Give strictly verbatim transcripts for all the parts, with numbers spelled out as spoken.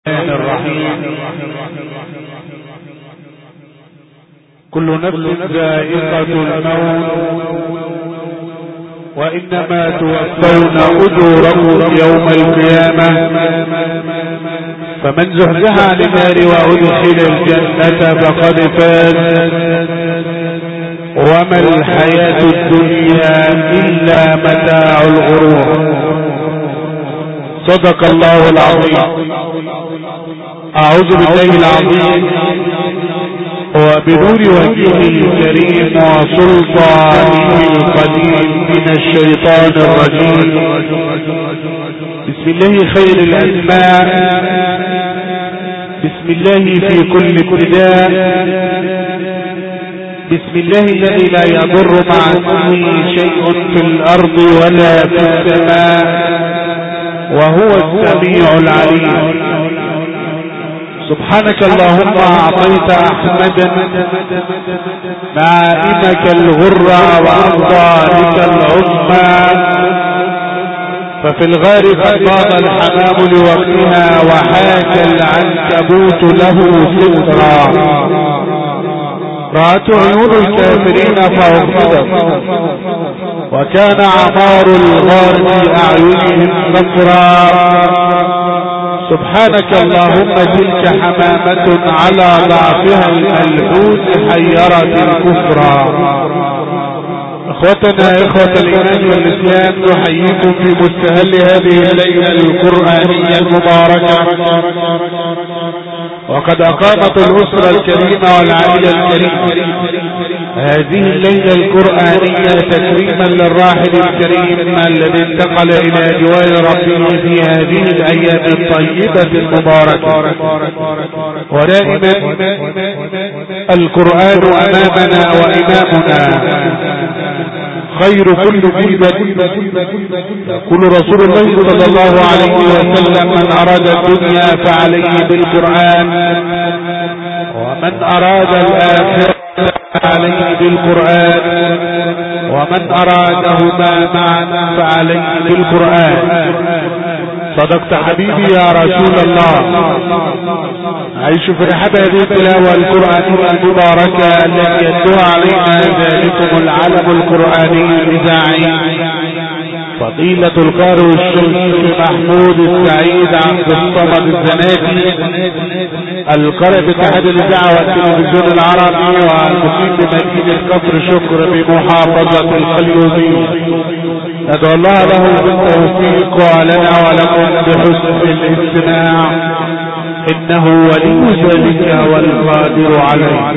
الرحيم. كل نفس ذائقة الموت وإنما توفون أجوركم يوم القيامة، فمن زحزح عن النار وأدخل الجنة فقد فاز، وما الحياة الدنيا إلا متاع الغرور. صدق الله العظيم. أعوذ بالله العظيم وبنور وجهه الكريم وسلطانه القديم من الشيطان الرجيم. بسم الله خير الأسماء، بسم الله في كل ابتداء، بسم الله الذي لا يضر مع اسمه شيء في الأرض ولا في السماء، وهو السميع العليم. سبحانك اللهم أعطيت أحمدا نائمك الغرى وأفضالك العظمى، ففي الغار قد ضاق الحمام لوقتها وحاك العنكبوت له سترا، رأت عيون الكافرين فأغفضت، وكان عمار الغار في أعينهم صفرا. سبحانك اللهم تلك حمامة على ضعفها الملبوس حيرت الكفرا. اخوتنا اخوة الايمان والاسلام، نحييكم في مستهل هذه الليلة القرآنية المباركة، وقد اقامت الاسرة الكريمة والعائلة الكريمة هذه الليلة القرآنية تكريما للراحل الكريم الذي انتقل الى جوار ربه في هذه الايام الطيبة المباركة. ودائما القرآن امامنا وامامنا خير كل جيبة. يقول رسول الله صلى الله عليه وسلم: من أراد الدنيا فعليه بالقرآن، ومن أراد الآخرة فعليه بالقرآن، ومن أرادهما معا فعليه بالقرآن. صدقت حبيبي يا رسول الله. عيش في رحاب هذه التلاوة القرآنية المباركة التي يتلو علينا ذلكم العلم القرآني الإذاعي فضيلة القارئ الشيخ محمود السعيد عبد الصمد الزناتي، القارئ باتحاد الإذاعة والتلفزيون العربي والمقيم بمدينة كفر شكر بمحافظة الفيوم. ندعو الله له بالتوفيق ولنا ولكم بحسن الاستماع، إنه ولي ذلك والقادر عليه.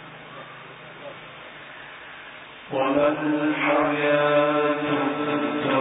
وما الحياة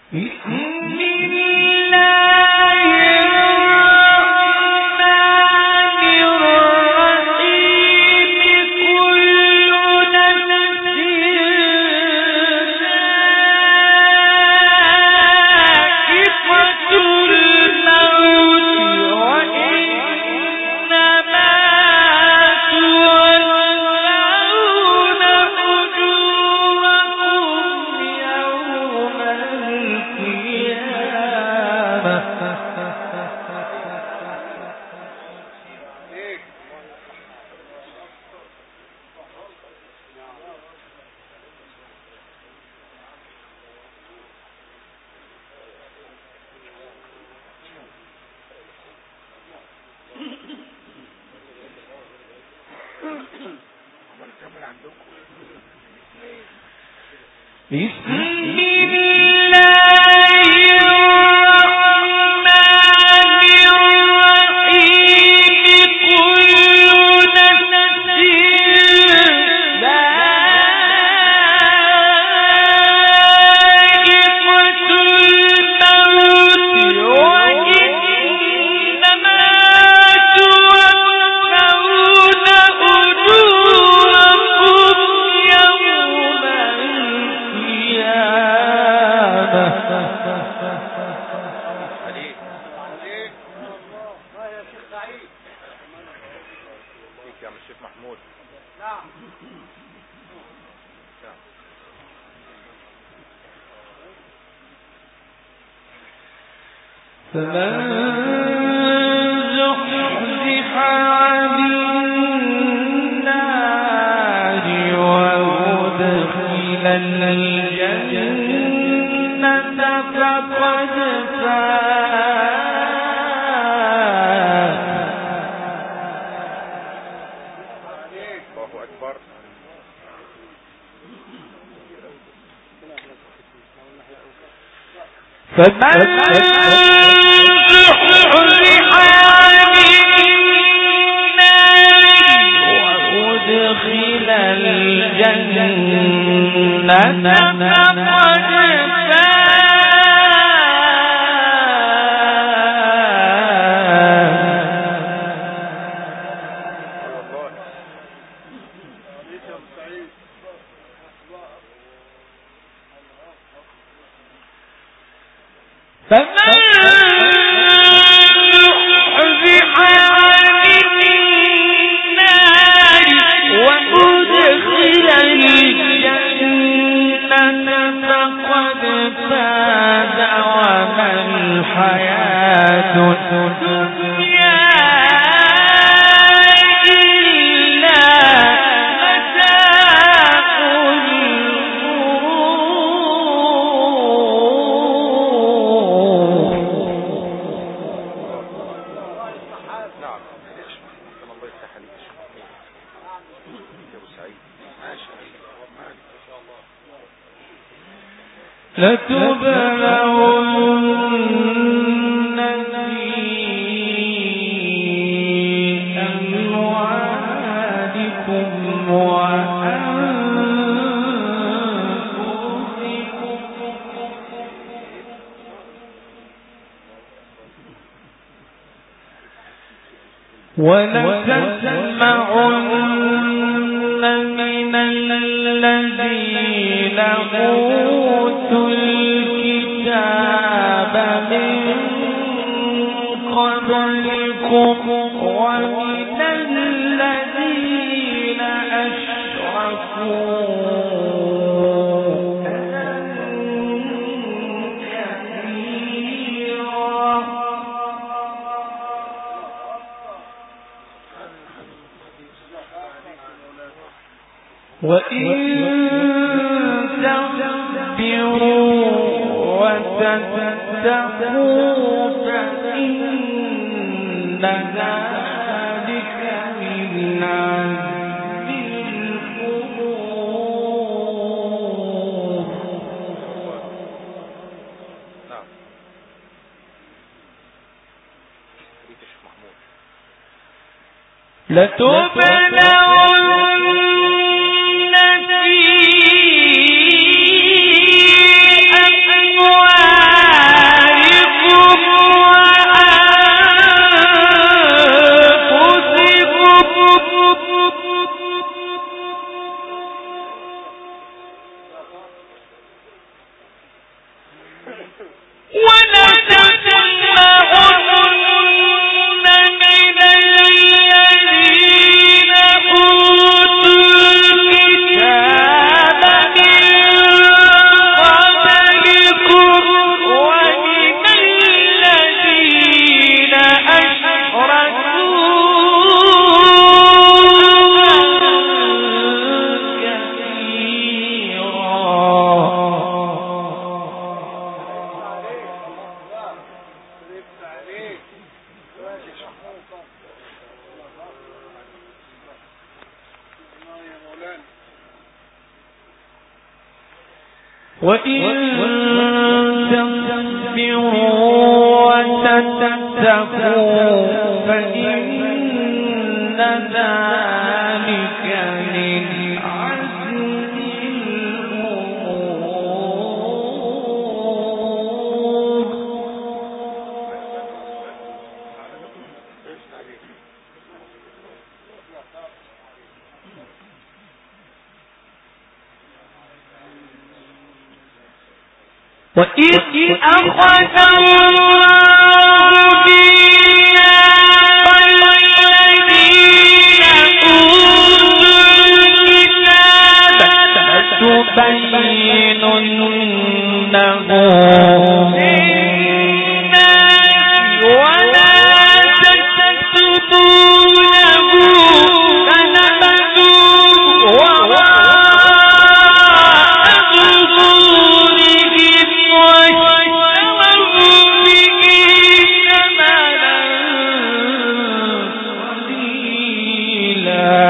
لتبلغن في أموالكم وإذ أخذ الله ميثاق الذين أوتوا الكتاب لتبيننه للناس ولا تكتمونه فنبذوه وراء ظهورهم واشتروا به ثمنا قليلا.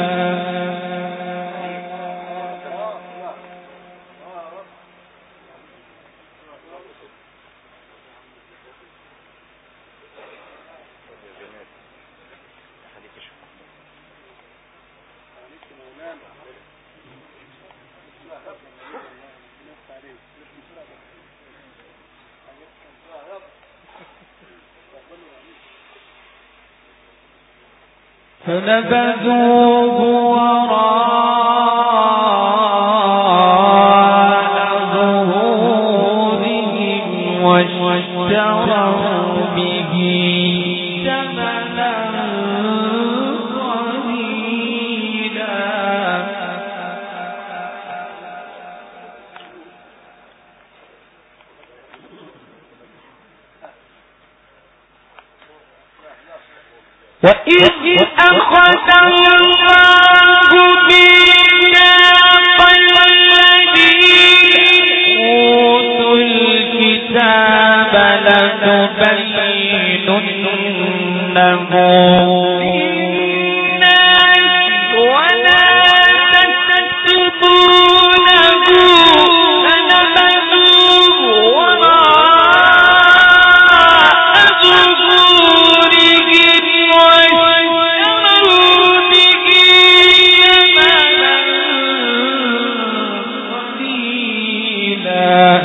فنبذوه وراء ظهورهم واشتروا به ثمنا قليلا. وإذ أخذ الله ميثاق الذين أوتوا الكتاب لتبيننه للناس ولا تكتمونه فنبذوه وراء ظهورهم واشتروا به ثمنا قليلا.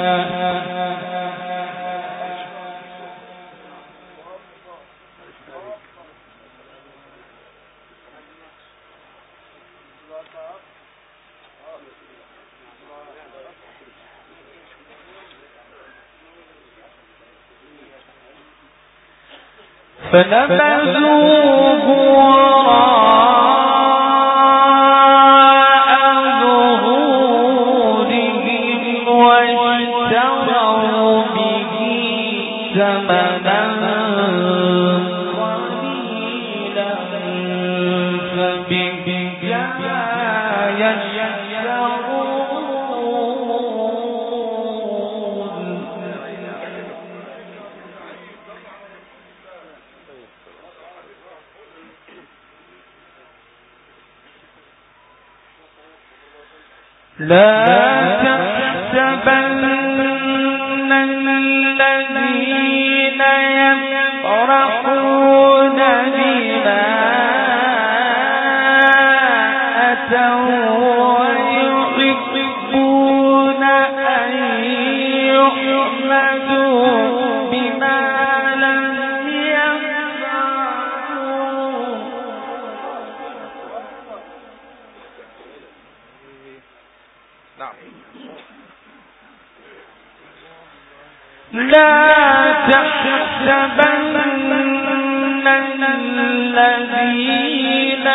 فنبذوه وراء ظهورهم واشتروا به ثمنا قليلا فبئس لا تحسبن الذين يفرحون بما أتوا ويحبون أن يحمدوا بما لم يفعلوا. نعم لا تحسبن الذين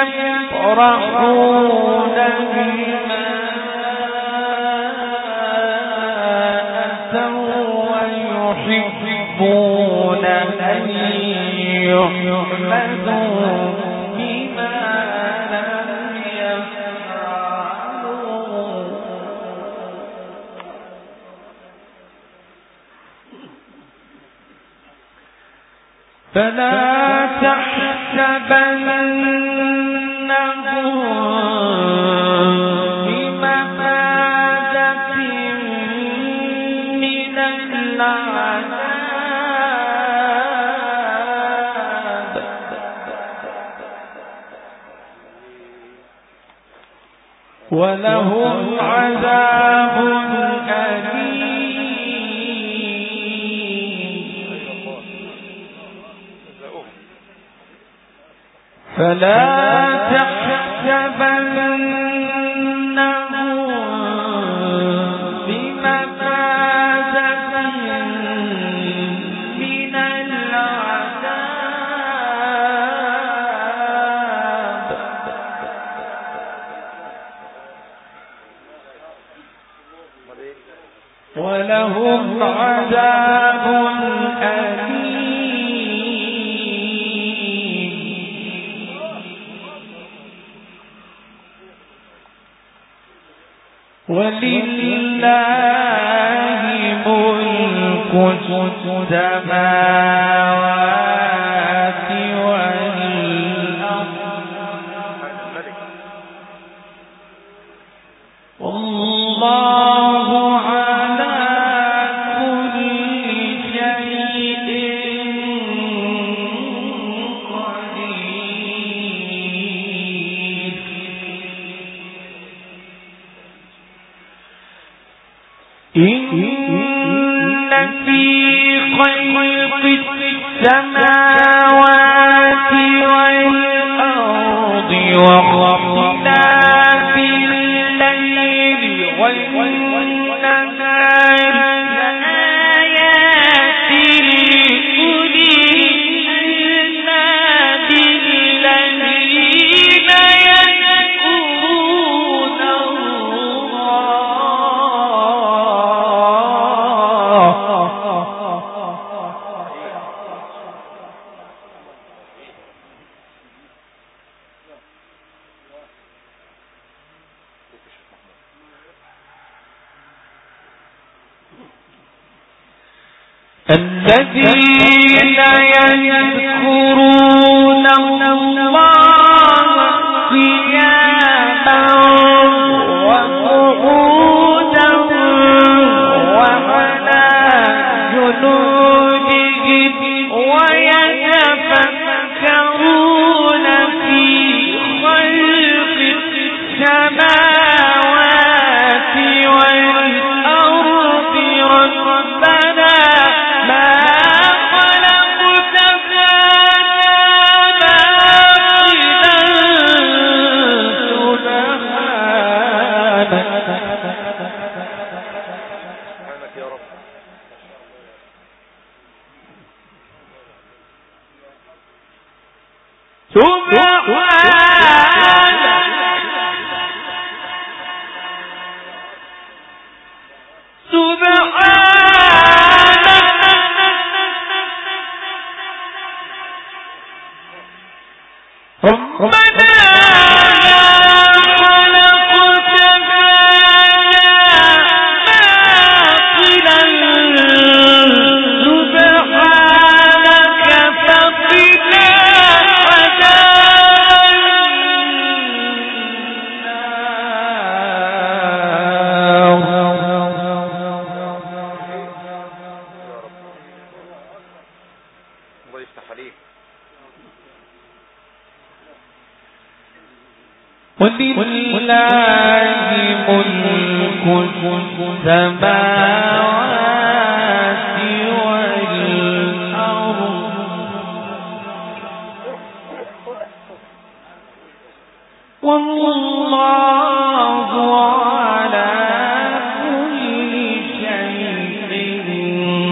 يفرحون بما أتوا ويحبون أن يحمدوا بما لم يفعلوا فلا تحسبنهم بمفازة من العذاب ولهم عذاب أليم فلا تحسبنهم بمفازة من العذاب ولهم عذاب أليم ولله ملك السماوات والأرض والله على كل شيء قدير إن في خلق السماوات والأرض واختلاف الليل والنهار لآيات لأولي الألباب الذين يذكرون الذين يذكرون الله قياما وقعودا وعلى جنوبهم ويتفكرون في خلق السماوات والأرض ربنا ولله ملك السماوات والأرض والله على كل شيء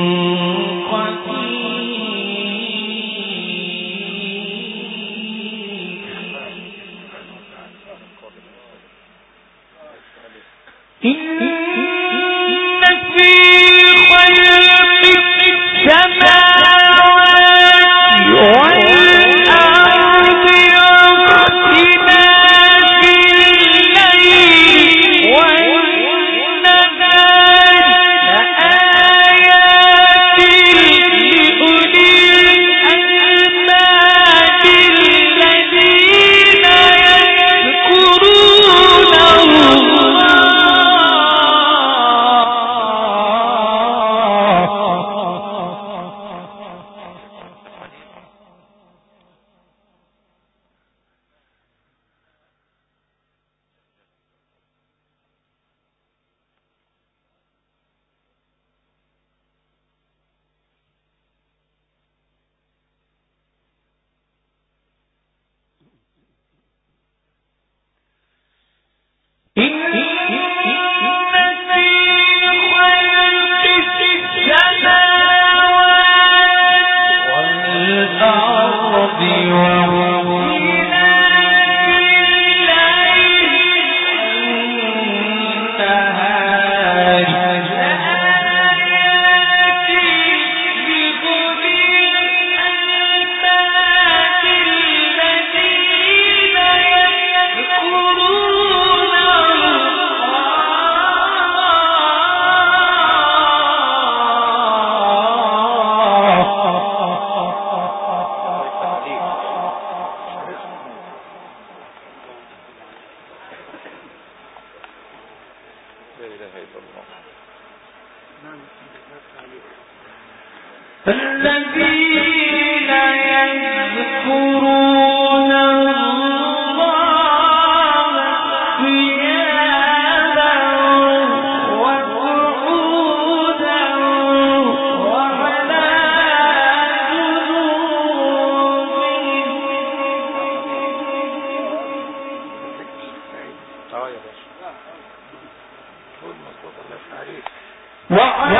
الذين يذكرون الله قياما وقعودا وعلى جنوبهم وعلى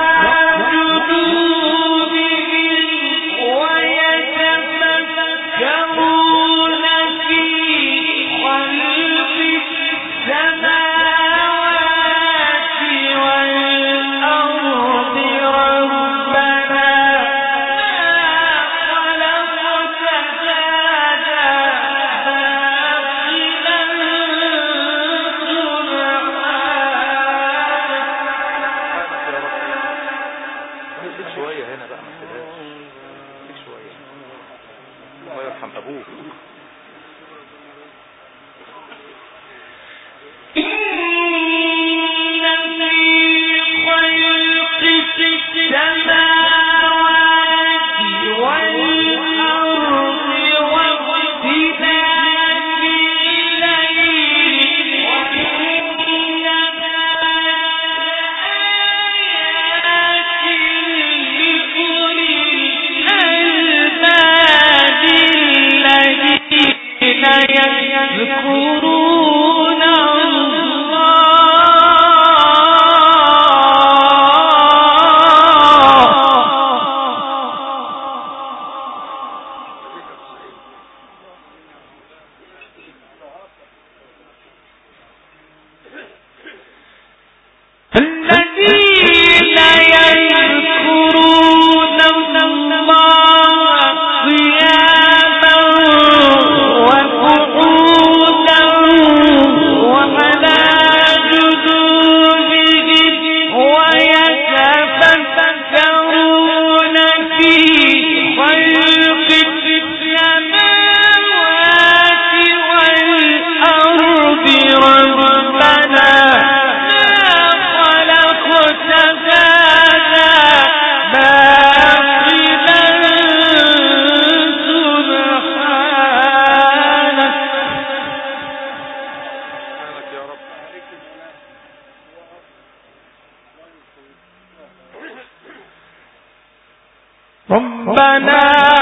ربنا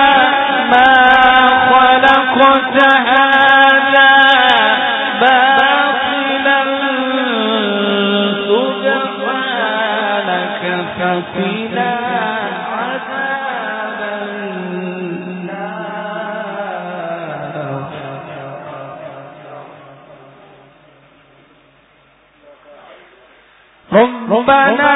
ما خلقت هذا باطلا سبحانك فقنا عذاب النار ربنا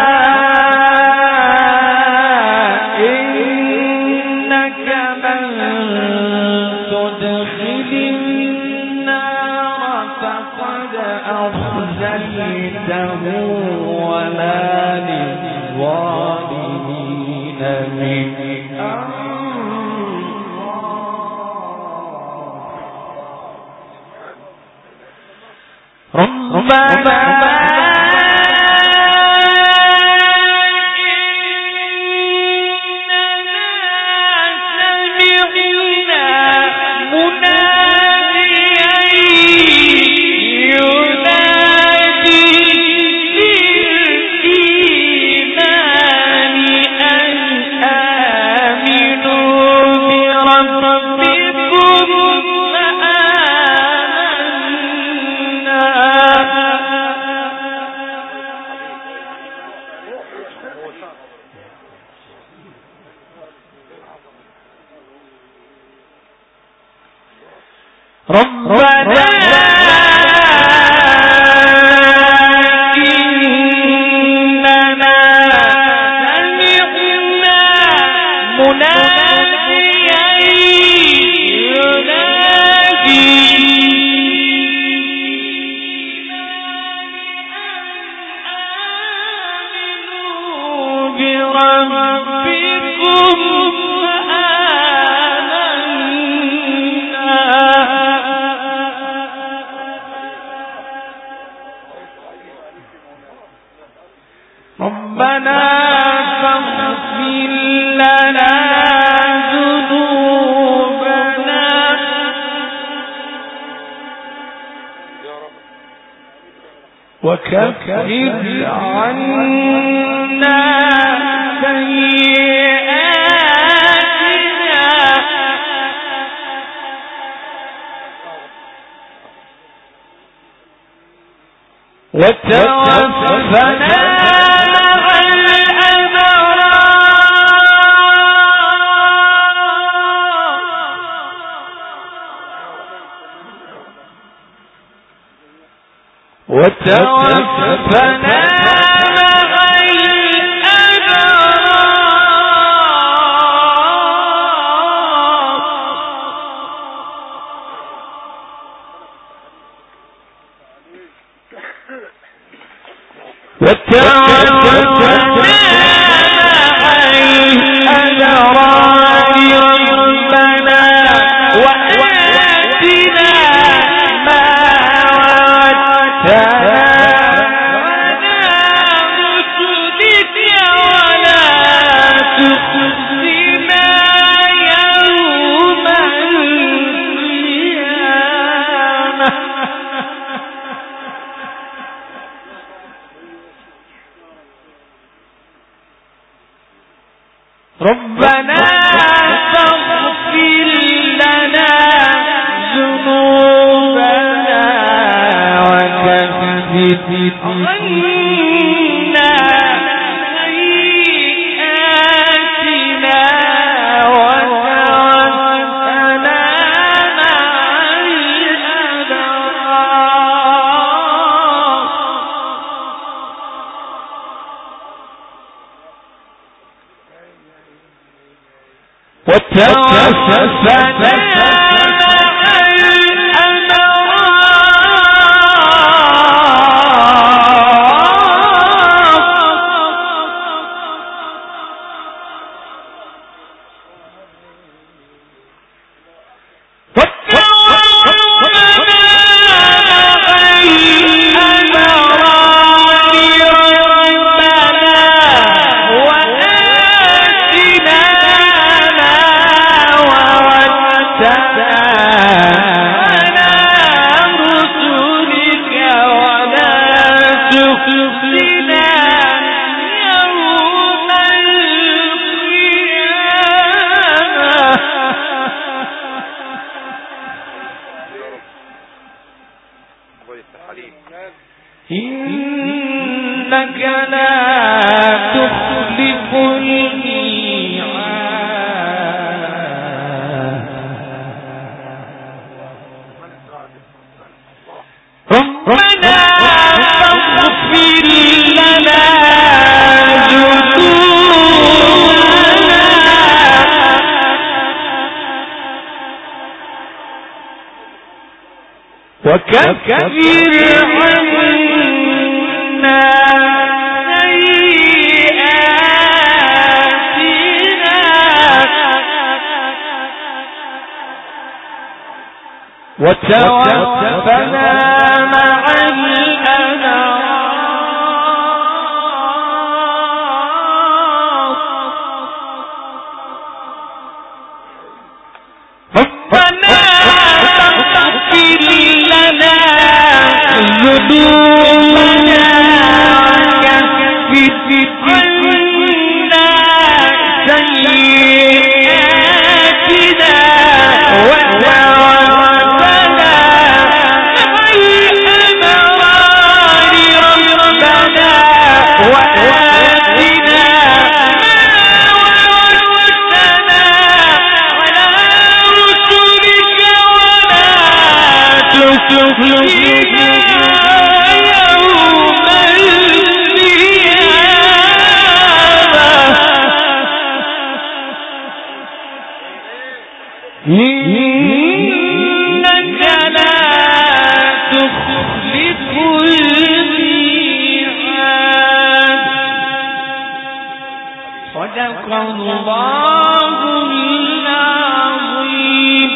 وما للظالمين من أنصار ربنا ربنا إننا سمعنا مناديا ينادي آمنوا بربكم ربنا وكفر عنا سيئاتنا وتوفنا وتوفنا مع الأبرار وتوفنا ربنا فاغفر لنا ذنوبنا وكفر عنا سيئاتنا وتوفنا مع الأبرار وتوفنا إنك لا تخلف الميعاد ربنا فاغفر لنا ذنوبنا وكفر عنا سيئاتنا وتوفنا مع الأبرار ربنا فاغفر لنا ذنوبنا وكفر عنا سيئاتنا وتوفنا مع الأبرار ربنا وآتنا ما وعدتنا على رسلك ولا تخزنا يوم القيامة إنك لا تخلف الميعاد صدق الله العظيم.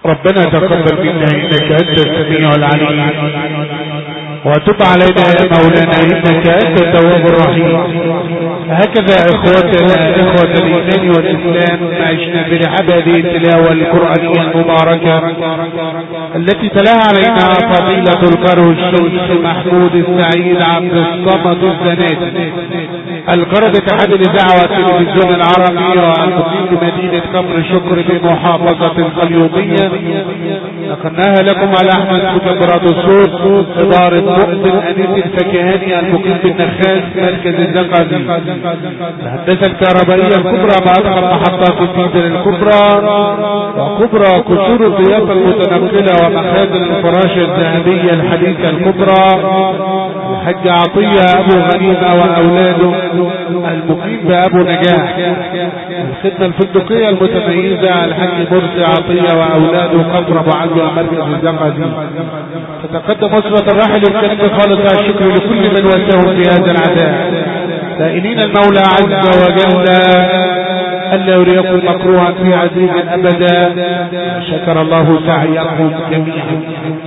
ربنا تقبل منا إنك أنت السميع العليم، وتب علينا يا مولانا إنك أنت التواب الرحيم. هكذا إخوتنا إخوة الإيمان والإسلام عشنا برحاب هذه التلاوة القرآنية المباركة التي تلاها علينا فضيلة القارئ الشيخ محمود السعيد عبد الصمد الزناتي القارئ باتحاد الإذاعة والتلفزيون العربي والمقيم بمدينة كفر شكر بمحافظة القليوبية. نقلناها لكم على أحمد مكبرات الصوت إدارة مؤمن أنيس الفكهاني المقيم بالنخاس مركز الزقازي. الهندسة الكهربائية الكبرى بأضخم محطات الديزل الكبرى وكبرى قصور الضيافة المتنقلة ومخازن الفراشة الذهبية الحديثة الكبرى. الحاج عطية أبو غنيمة وأولاده المقيم بأبو نجاح. الخدمة الفندقية المتميزة الحاج مرسي عطية وأولاده قصر أبو علي مركز الزقازي. تتقدم أسرة الراحل الكريم خالص الشكر لكل من وساهم في هذا العزاء، سائلين المولى عز وجل ألا يريكم مكروها في عزيز أبدا. شكر الله سعيكم جميعا.